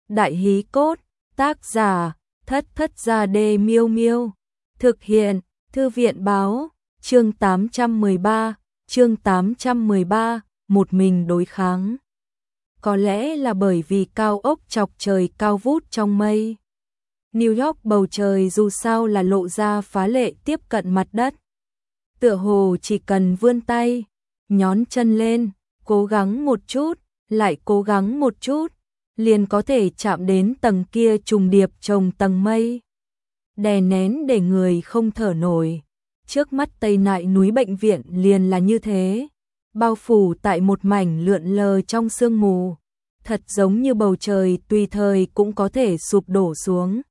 Đại hí cốt, tác giả, Thất Thất Gia Đê Miêu Miêu. Thực hiện, Thư viện báo, chương 813, một mình đối kháng. Có lẽ là bởi vì cao ốc chọc trời cao vút trong mây. New York bầu trời dù sao là lộ ra phá lệ tiếp cận mặt đất. Tựa hồ chỉ cần vươn tay, nhón chân lên, cố gắng một chút, lại cố gắng một chút, liền có thể chạm đến tầng kia trùng điệp chồng tầng mây. Đè nén để người không thở nổi. Trước mắt Tây Nại núi bệnh viện liền là như thế, bao phủ tại một mảnh lượn lờ trong sương mù, thật giống như bầu trời tùy thời cũng có thể sụp đổ xuống,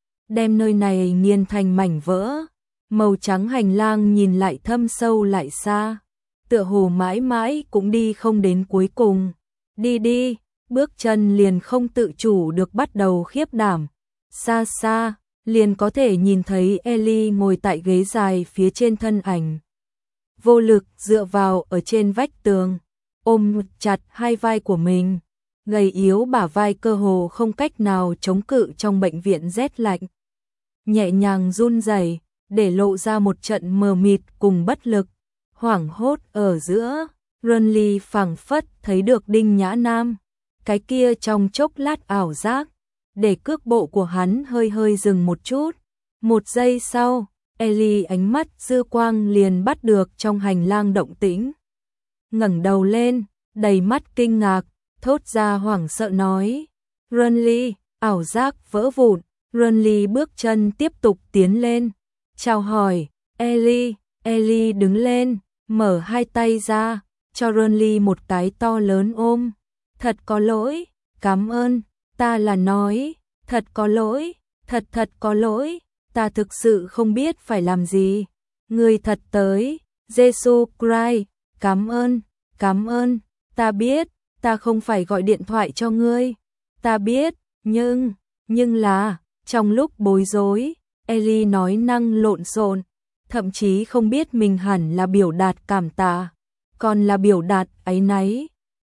đem nơi này nghiền thành mảnh vỡ. Màu trắng hành lang nhìn lại thâm sâu lại xa, tựa hồ mãi mãi cũng đi không đến cuối cùng. Đi, bước chân liền không tự chủ được bắt đầu khiếp đảm. Xa xa, liền có thể nhìn thấy Ellie ngồi tại ghế dài phía trên, thân ảnh vô lực dựa vào ở trên vách tường, ôm chặt hai vai của mình, gầy yếu bả vai cơ hồ không cách nào chống cự trong bệnh viện rét lạnh. Nhẹ nhàng run rẩy, để lộ ra một trận mờ mịt cùng bất lực. Hoảng hốt ở giữa, Runley phảng phất thấy được Đinh Nhã Nam, cái kia trong chốc lát ảo giác, để cước bộ của hắn hơi hơi dừng một chút. Một giây sau, Ellie ánh mắt dư quang liền bắt được trong hành lang động tĩnh. Ngẩng đầu lên, đầy mắt kinh ngạc, thốt ra hoảng sợ nói: Runley, ảo giác vỡ vụn. Runley bước chân tiếp tục tiến lên, chào hỏi, Ellie. Ellie đứng lên, mở hai tay ra, cho Runley một cái to lớn ôm. Thật có lỗi, cảm ơn, ta là nói, thật có lỗi, thật có lỗi, ta thực sự không biết phải làm gì. Người thật tới, Jesus Christ, cảm ơn, ta biết, ta không phải gọi điện thoại cho ngươi, ta biết, nhưng là, trong lúc bối rối, Ellie nói năng lộn xộn, thậm chí không biết mình hẳn là biểu đạt cảm tạ, còn là biểu đạt áy náy.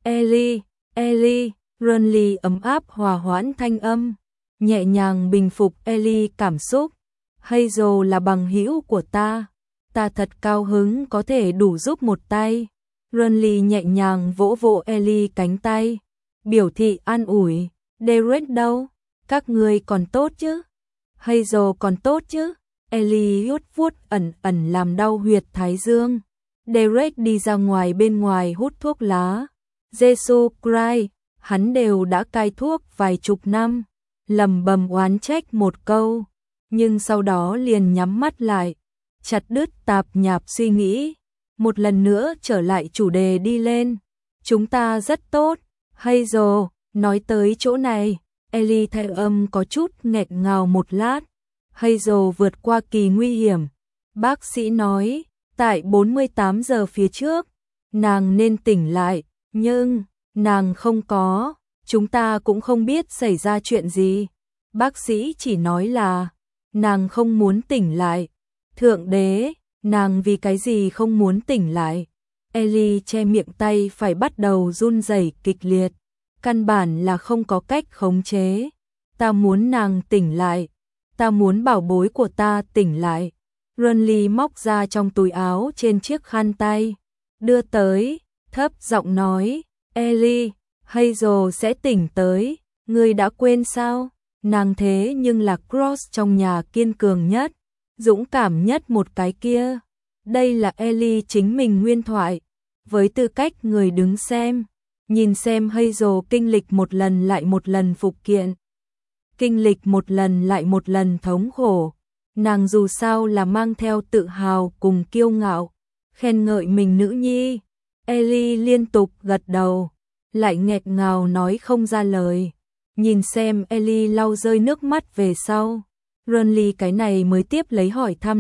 Ellie, Runley ấm áp hòa hoãn thanh âm, nhẹ nhàng bình phục Ellie cảm xúc. Hazel là bằng hữu của ta thật cao hứng có thể đủ giúp một tay. Runley nhẹ nhàng vỗ vỗ Ellie cánh tay, biểu thị an ủi. Derek đâu? Các ngươi còn tốt chứ? Hazel còn tốt chứ? Ellie vuốt ẩn làm đau huyệt thái dương. Derek đi ra ngoài, bên ngoài hút thuốc lá. Jesus Christ, hắn đều đã cai thuốc vài chục năm. Lầm bầm oán trách một câu, nhưng sau đó liền nhắm mắt lại, chặt đứt tạp nhạp suy nghĩ. Một lần nữa trở lại chủ đề đi lên. Chúng ta rất tốt. Hazel, nói tới chỗ này, Ellie thanh âm có chút nghẹn ngào một lát. Hazel vượt qua kỳ nguy hiểm. Bác sĩ nói, tại 48 giờ phía trước, nàng nên tỉnh lại, nhưng nàng không có, chúng ta cũng không biết xảy ra chuyện gì. Bác sĩ chỉ nói là, nàng không muốn tỉnh lại. Thượng đế, nàng vì cái gì không muốn tỉnh lại? Ellie che miệng, tay phải bắt đầu run rẩy kịch liệt. Căn bản là không có cách khống chế. Ta muốn nàng tỉnh lại. Ta muốn bảo bối của ta tỉnh lại. Runley móc ra trong túi áo trên chiếc khăn tay, đưa tới, thấp giọng nói, Ellie, Hazel sẽ tỉnh tới, ngươi đã quên sao? Nàng thế nhưng là Cross trong nhà kiên cường nhất, dũng cảm nhất một cái kia. Đây là Ellie chính mình nguyên thoại, với tư cách người đứng xem, nhìn xem Hazel kinh lịch một lần lại một lần phục kiện, kinh lịch một lần lại một lần thống khổ. Nàng dù sao là mang theo tự hào cùng kiêu ngạo, khen ngợi mình nữ nhi. Ellie liên tục gật đầu, lại nghẹt ngào nói không ra lời. Nhìn xem Ellie lau rơi nước mắt về sau, Runley cái này mới tiếp lấy hỏi thăm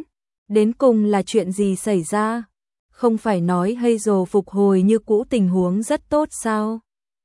đến cùng là chuyện gì xảy ra? Không phải nói Hazel phục hồi như cũ tình huống rất tốt sao?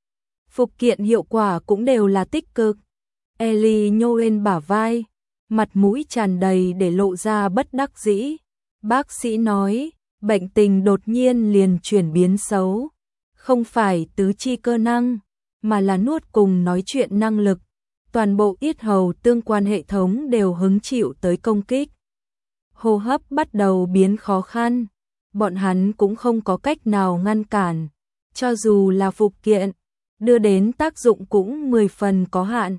Phục kiện hiệu quả cũng đều là tích cực. Ellie nhô lên bả vai, mặt mũi tràn đầy để lộ ra bất đắc dĩ. Bác sĩ nói, bệnh tình đột nhiên liền chuyển biến xấu, không phải tứ chi cơ năng, mà là nuốt cùng nói chuyện năng lực. Toàn bộ yết hầu tương quan hệ thống đều hứng chịu tới công kích. Hô hấp bắt đầu biến khó khăn, bọn hắn cũng không có cách nào ngăn cản. Cho dù là phục kiện, đưa đến tác dụng cũng 10 phần có hạn.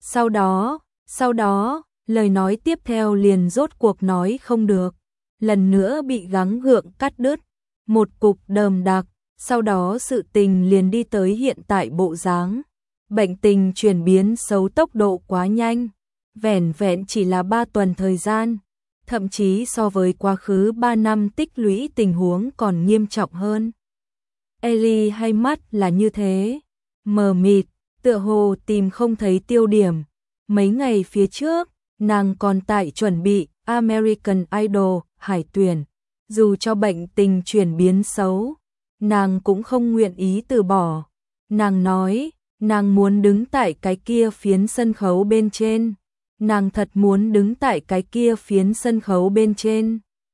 Sau đó, lời nói tiếp theo liền rốt cuộc nói không được. Lần nữa bị gắng gượng cắt đứt, một cục đờm đặc, sau đó sự tình liền đi tới hiện tại bộ dáng. Bệnh tình chuyển biến xấu tốc độ quá nhanh, vẻn vẹn chỉ là 3 tuần thời gian, thậm chí so với quá khứ 3 năm tích lũy tình huống còn nghiêm trọng hơn. Ellie hay mắt là như thế, mờ mịt, tựa hồ tìm không thấy tiêu điểm. Mấy ngày phía trước, nàng còn tại chuẩn bị American Idol hải tuyển, dù cho bệnh tình chuyển biến xấu, nàng cũng không nguyện ý từ bỏ. Nàng nói, nàng muốn đứng tại cái kia phiến sân khấu bên trên. Nàng thật muốn đứng tại cái kia phiến sân khấu bên trên.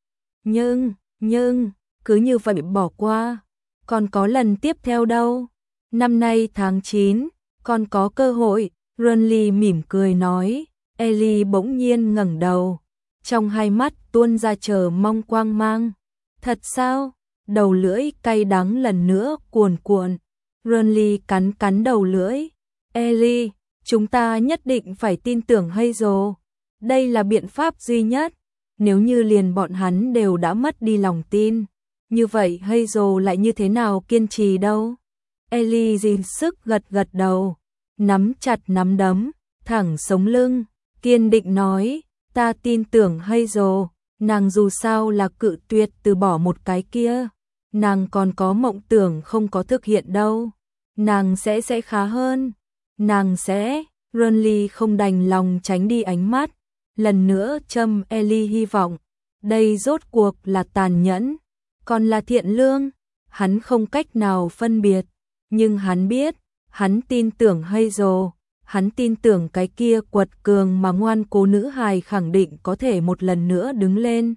Nhưng, cứ như vậy bỏ qua. Còn có lần tiếp theo đâu? Năm nay tháng 9, còn có cơ hội. Runley mỉm cười nói. Ellie bỗng nhiên ngẩng đầu, trong hai mắt tuôn ra chờ mong quang mang. Thật sao? Đầu lưỡi cay đắng lần nữa cuồn cuộn. Runley cắn đầu lưỡi. Ellie, chúng ta nhất định phải tin tưởng Hazel. Đây là biện pháp duy nhất. Nếu như liền bọn hắn đều đã mất đi lòng tin, như vậy Hazel lại như thế nào kiên trì đâu? Ellie dìm sức gật đầu, nắm chặt nắm đấm, thẳng sống lưng, kiên định nói, ta tin tưởng Hazel, nàng dù sao là cự tuyệt từ bỏ một cái kia, nàng còn có mộng tưởng không có thực hiện đâu, nàng sẽ khá hơn, nàng sẽ. Runley không đành lòng tránh đi ánh mắt, lần nữa châm Ellie hy vọng, đây rốt cuộc là tàn nhẫn, còn là thiện lương, hắn không cách nào phân biệt, nhưng hắn biết, hắn tin tưởng Hazel, hắn tin tưởng cái kia quật cường mà ngoan cố nữ hài khẳng định có thể một lần nữa đứng lên.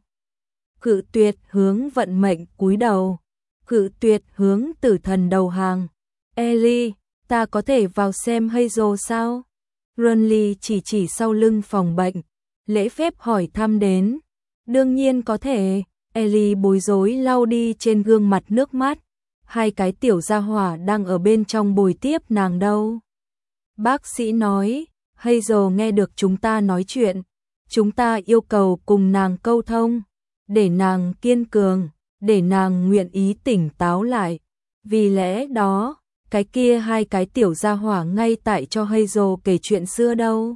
Cự tuyệt hướng vận mệnh cúi đầu, cự tuyệt hướng tử thần đầu hàng. Ellie, ta có thể vào xem Hazel sao? Runley chỉ sau lưng phòng bệnh, lễ phép hỏi thăm đến. Đương nhiên có thể. Ellie bối rối lau đi trên gương mặt nước mắt. Hai cái tiểu gia hỏa đang ở bên trong bồi tiếp nàng đâu. Bác sĩ nói, Hazel nghe được chúng ta nói chuyện. Chúng ta yêu cầu cùng nàng câu thông, để nàng kiên cường, để nàng nguyện ý tỉnh táo lại. Vì lẽ đó, cái kia hai cái tiểu gia hỏa ngay tại cho Hazel kể chuyện xưa đâu.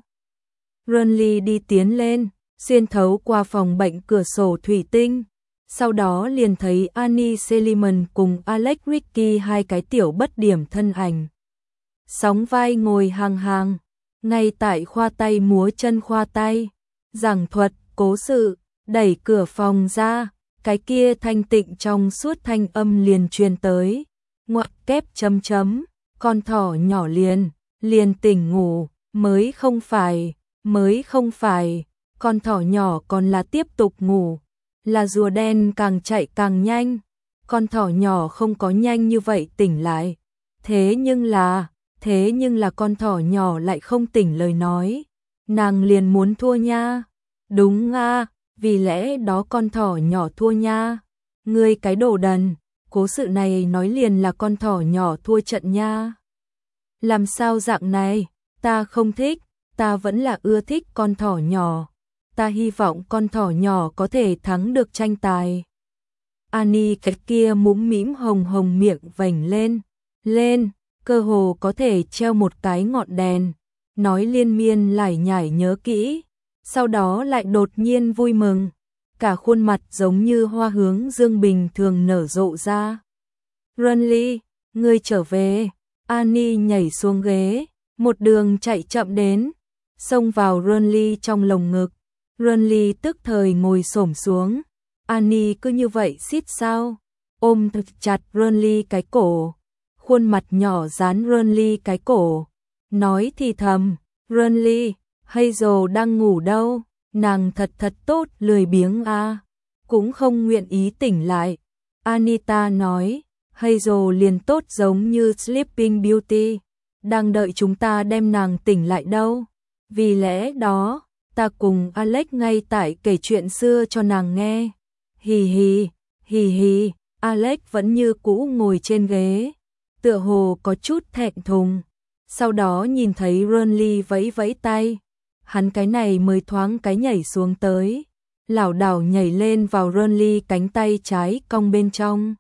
Runley đi tiến lên, xuyên thấu qua phòng bệnh cửa sổ thủy tinh. Sau đó liền thấy Annie Seliman cùng Alex Ricky hai cái tiểu bất điểm thân ảnh. Sóng vai ngồi hàng, ngay tại khoa tay múa chân khoa tay, giảng thuật, cố sự, đẩy cửa phòng ra, cái kia thanh tịnh trong suốt thanh âm liền truyền tới. Ngoặc kép chấm, con thỏ nhỏ liền tỉnh ngủ, mới không phải, con thỏ nhỏ còn là tiếp tục ngủ, là rùa đen càng chạy càng nhanh, con thỏ nhỏ không có nhanh như vậy tỉnh lại, thế nhưng là con thỏ nhỏ lại không tỉnh lời nói, nàng liền muốn thua nha, đúng à, vì lẽ đó con thỏ nhỏ thua nha, ngươi cái đồ đần. Cố sự này nói liền là con thỏ nhỏ thua trận nha. Làm sao dạng này, ta không thích, ta vẫn là ưa thích con thỏ nhỏ. Ta hy vọng con thỏ nhỏ có thể thắng được tranh tài. Annie cái kia mũm mĩm hồng miệng vành lên, cơ hồ có thể treo một cái ngọn đèn. Nói liên miên lải nhải nhớ kỹ, sau đó lại đột nhiên vui mừng. Cả khuôn mặt giống như hoa hướng dương bình thường nở rộ ra. Runley, ngươi trở về. Annie nhảy xuống ghế, một đường chạy chậm đến, xông vào Runley trong lồng ngực. Runley tức thời ngồi xổm xuống. Annie cứ như vậy xít sao, ôm thật chặt Runley cái cổ, khuôn mặt nhỏ dán Runley cái cổ, nói thì thầm, Runley, Hazel đang ngủ đâu? Nàng thật tốt lười biếng à, cũng không nguyện ý tỉnh lại. Anita nói, Hazel liền tốt giống như Sleeping Beauty, đang đợi chúng ta đem nàng tỉnh lại đâu. Vì lẽ đó, ta cùng Alex ngay tại kể chuyện xưa cho nàng nghe. Hì hì, hì hì, Alex vẫn như cũ ngồi trên ghế, tựa hồ có chút thẹn thùng. Sau đó nhìn thấy Ronly vẫy vẫy tay, hắn cái này mới thoáng cái nhảy xuống tới, lảo đảo nhảy lên vào Ronly cánh tay trái cong bên trong.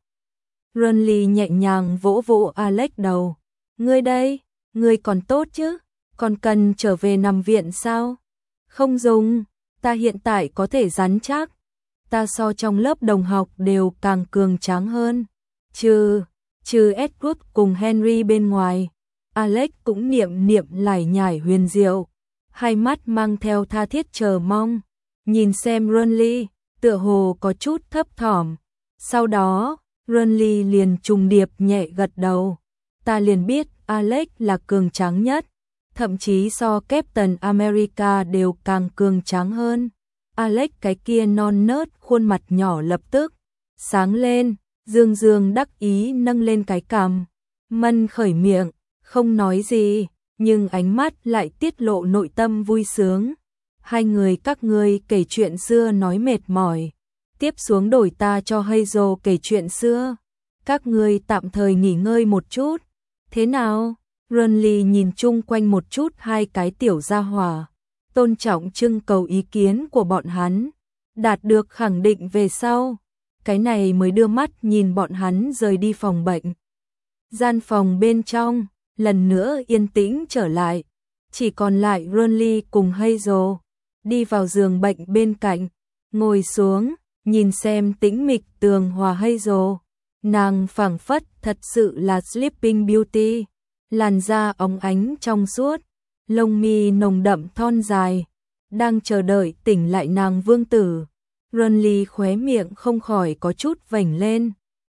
Ronly nhẹ nhàng vỗ vỗ Alex đầu. Ngươi đây, ngươi còn tốt chứ? Còn cần trở về nằm viện sao? Không dùng, ta hiện tại có thể rắn chắc. Ta so trong lớp đồng học đều càng cường tráng hơn. Trừ Edward cùng Henry bên ngoài. Alex cũng niệm niệm lải nhải huyền diệu, hai mắt mang theo tha thiết chờ mong, nhìn xem Ronly, tựa hồ có chút thấp thỏm. Sau đó, Ronly liền trùng điệp nhẹ gật đầu. Ta liền biết Alex là cường tráng nhất, thậm chí so Captain America đều càng cường tráng hơn. Alex cái kia non nớt khuôn mặt nhỏ lập tức sáng lên, dương dương đắc ý nâng lên cái cằm, mân khởi miệng, không nói gì, nhưng ánh mắt lại tiết lộ nội tâm vui sướng. Hai người các ngươi kể chuyện xưa nói mệt mỏi, tiếp xuống đổi ta cho Hazel kể chuyện xưa. Các ngươi tạm thời nghỉ ngơi một chút. Thế nào? Ronly nhìn chung quanh một chút hai cái tiểu gia hỏa, tôn trọng trưng cầu ý kiến của bọn hắn, đạt được khẳng định về sau, cái này mới đưa mắt nhìn bọn hắn rời đi phòng bệnh. Gian phòng bên trong lần nữa yên tĩnh trở lại, chỉ còn lại Ronly cùng Hazel, đi vào giường bệnh bên cạnh, ngồi xuống, nhìn xem tĩnh mịch tường hòa Hazel, nàng phảng phất thật sự là Sleeping Beauty, làn da óng ánh trong suốt, lông mi nồng đậm thon dài, đang chờ đợi tỉnh lại nàng vương tử. Ronly khóe miệng không khỏi có chút vểnh lên.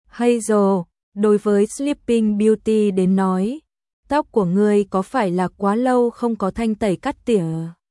Hazel, đối với Sleeping Beauty đến nói, tóc của ngươi có phải là quá lâu không có thanh tẩy cắt tỉa?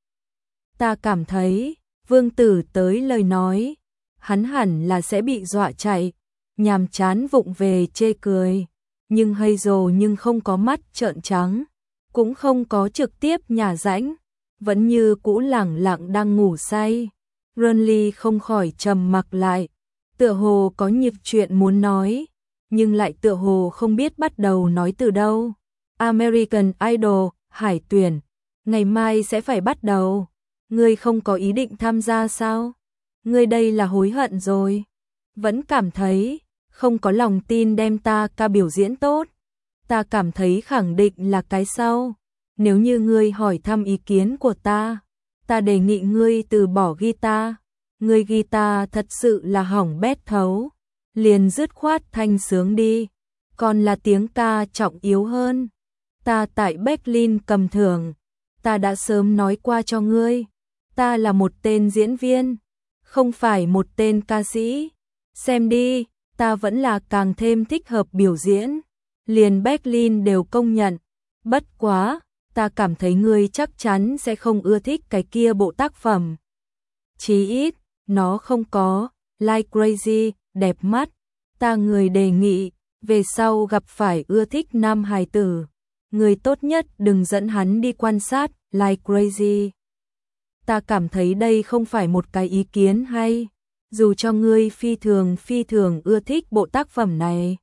Ta cảm thấy, vương tử tới lời nói, hắn hẳn là sẽ bị dọa chạy, nhàm chán vụng về chê cười. Nhưng Hazel không có mắt trợn trắng, cũng không có trực tiếp nhả rãnh, vẫn như cũ lẳng lặng đang ngủ say. Ronly không khỏi trầm mặc lại, tựa hồ có nhịp chuyện muốn nói, nhưng lại tựa hồ không biết bắt đầu nói từ đâu. American Idol, hải tuyển, ngày mai sẽ phải bắt đầu. Ngươi không có ý định tham gia sao? Ngươi đây là hối hận rồi. Vẫn cảm thấy không có lòng tin đem ta ca biểu diễn tốt. Ta cảm thấy khẳng định là cái sau. Nếu như ngươi hỏi thăm ý kiến của ta, ta đề nghị ngươi từ bỏ guitar. Ngươi guitar thật sự là hỏng bét thấu, liền dứt khoát thanh sướng đi, còn là tiếng ca trọng yếu hơn. Ta tại Berlin cầm thưởng, ta đã sớm nói qua cho ngươi, ta là một tên diễn viên, không phải một tên ca sĩ. Xem đi, ta vẫn là càng thêm thích hợp biểu diễn, liền Berlin đều công nhận. Bất quá, ta cảm thấy ngươi chắc chắn sẽ không ưa thích cái kia bộ tác phẩm. Chí ít, nó không có Like Crazy đẹp mắt. Ta người đề nghị, về sau gặp phải ưa thích nam hài tử, người tốt nhất đừng dẫn hắn đi quan sát Like Crazy. Ta cảm thấy đây không phải một cái ý kiến hay, dù cho ngươi phi thường ưa thích bộ tác phẩm này.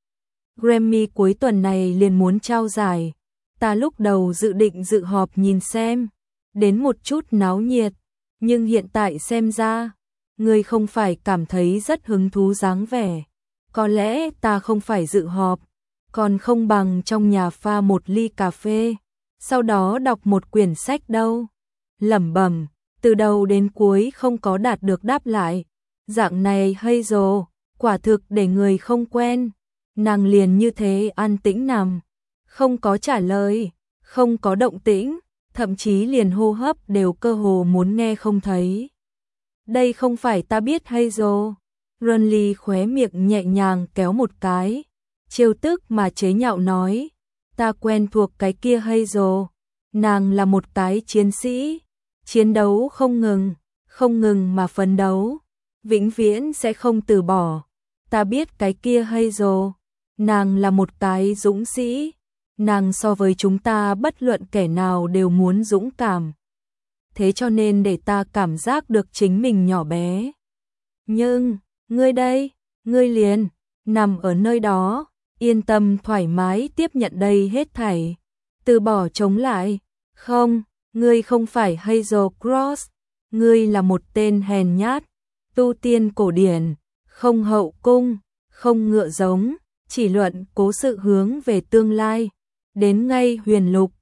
Grammy cuối tuần này liền muốn trao giải, ta lúc đầu dự định dự họp nhìn xem, đến một chút náo nhiệt, nhưng hiện tại xem ra, ngươi không phải cảm thấy rất hứng thú dáng vẻ. Có lẽ ta không phải dự họp, còn không bằng trong nhà pha một ly cà phê, sau đó đọc một quyển sách đâu. Lẩm bẩm, từ đầu đến cuối không có đạt được đáp lại. Dạng này Hazel, quả thực để người không quen. Nàng liền như thế an tĩnh nằm, không có trả lời, không có động tĩnh, thậm chí liền hô hấp đều cơ hồ muốn nghe không thấy. Đây không phải ta biết Hazel. Ronly khóe miệng nhẹ nhàng kéo một cái, trêu tức mà chế nhạo nói, ta quen thuộc cái kia Hazel, nàng là một cái chiến sĩ, chiến đấu không ngừng mà phấn đấu, vĩnh viễn sẽ không từ bỏ. Ta biết cái kia Hazel, nàng là một cái dũng sĩ, nàng so với chúng ta bất luận kẻ nào đều muốn dũng cảm. Thế cho nên để ta cảm giác được chính mình nhỏ bé. Nhưng, ngươi đây, ngươi liền, nằm ở nơi đó, yên tâm thoải mái tiếp nhận đây hết thảy. Từ bỏ chống lại, không, ngươi không phải Hazel Cross, ngươi là một tên hèn nhát, tu tiên cổ điển, không hậu cung, không ngựa giống, chỉ luận cố sự hướng về tương lai. Đến ngay huyền lục,